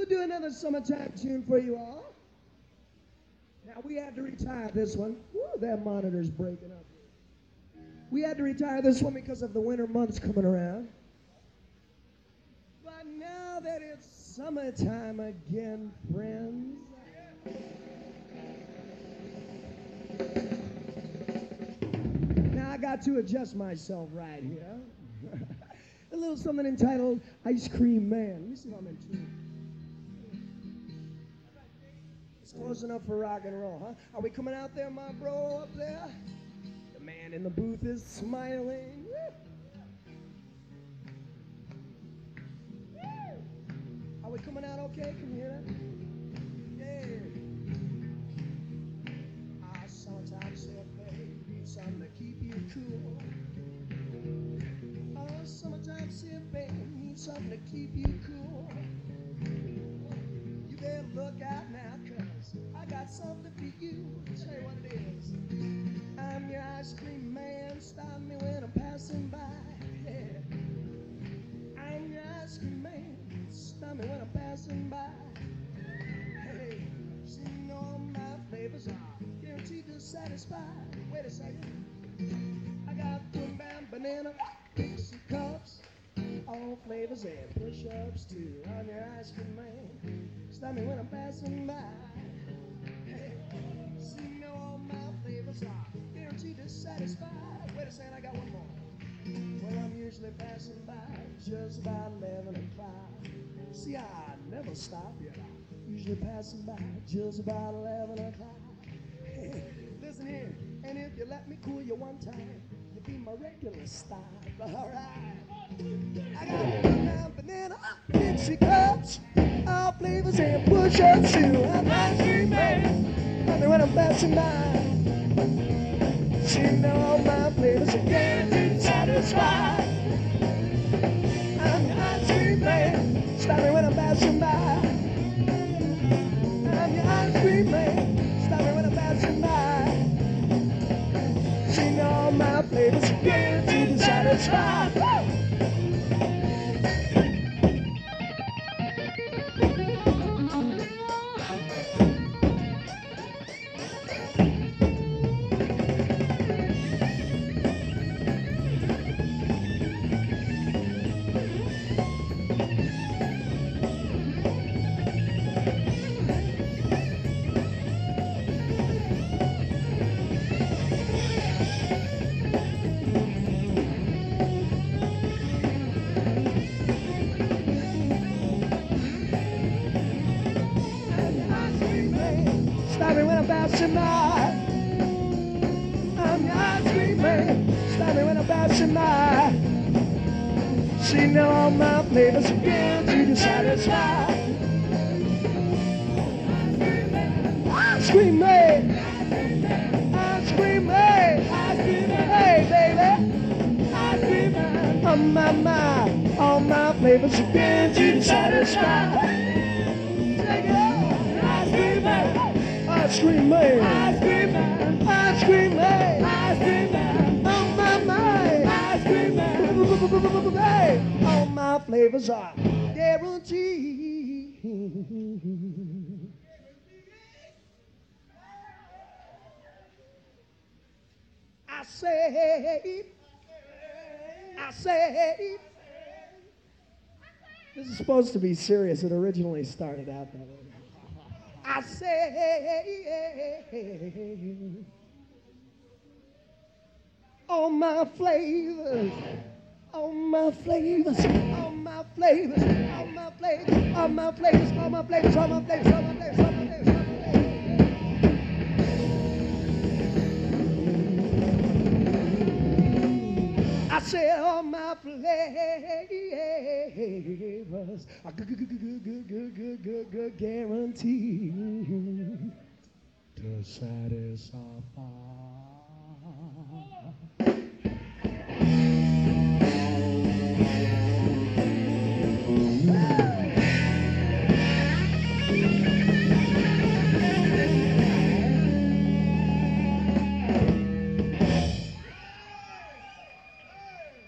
do another summertime tune for you all. Now, we had to retire this one. Woo, that monitor's breaking up. We had to retire this one because of the winter months coming around. But now that it's summertime again, friends, now I got to adjust myself right here. A little something entitled Ice Cream Man. Let me see if I'm in tune. It's close enough for rock and roll, huh? Are we coming out there, my bro, up there? The man in the booth is smiling. Are we coming out okay? Can you hear that? Yeah. I sometimes say, babe, need something to keep you cool. Oh, summertime sip, babe, need something to keep you cool. You better look out now, cause I got something for you. Tell you what it is. I'm your ice cream man, stop me when I'm passing by. Yeah. I'm your ice cream man, stop me when I'm passing by. Hey, so you know my flavors are guaranteed to satisfy. Wait a second. I got boom bam banana, Dixie cups, all flavors and push-ups too. I'm your ice cream man, stop me when I'm passing by. Hey, so you know all my flavors are guaranteed to satisfy. Wait a second, I got one more. Well, I'm usually passing by just about 11 o'clock. See, I never stop, you know. Usually passing by just about 11 o'clock. Hey, listen here, and if you let me cool you one time, you'll be my regular stop. All right. I got banana, Dixie cups, all flavors and push-ups too. I'm ice cream man, love me when I'm passing by. She know all my flavors are guaranteed to satisfy. I'm your ice cream man, stop me when I'm passing by. I'm your ice cream man, stop me when I'm passing by. She know all my flavors are guaranteed to satisfy. Woo! Stop me when I'm passing by. I'm your ice cream man. Stop me when I'm passing by. She know all my flavors are guaranteed to satisfy. Ice cream man. Ice cream man. Hey, baby. Ice cream man. Oh, my. All my flavors are guaranteed to satisfy. Take it out. Ice cream man. Ice cream man, ice cream man, ice cream man, ice cream man, oh my, ice cream man, hey, all my flavors are guaranteed. I say, this is supposed to be serious. It originally started out that way. I say, all my flavors, all my flavors, all my flavors, all my flavors, all my flavors, all my flavors, all my flavors, all my flavors, all my flavors, all my flavors. I said all my flavors are good, guaranteed to satisfy.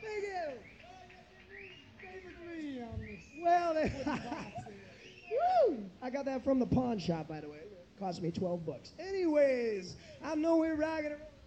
Well, woo! I got that from the pawn shop, by the way. It cost me $12. Anyways, I know we're rocking and rolling.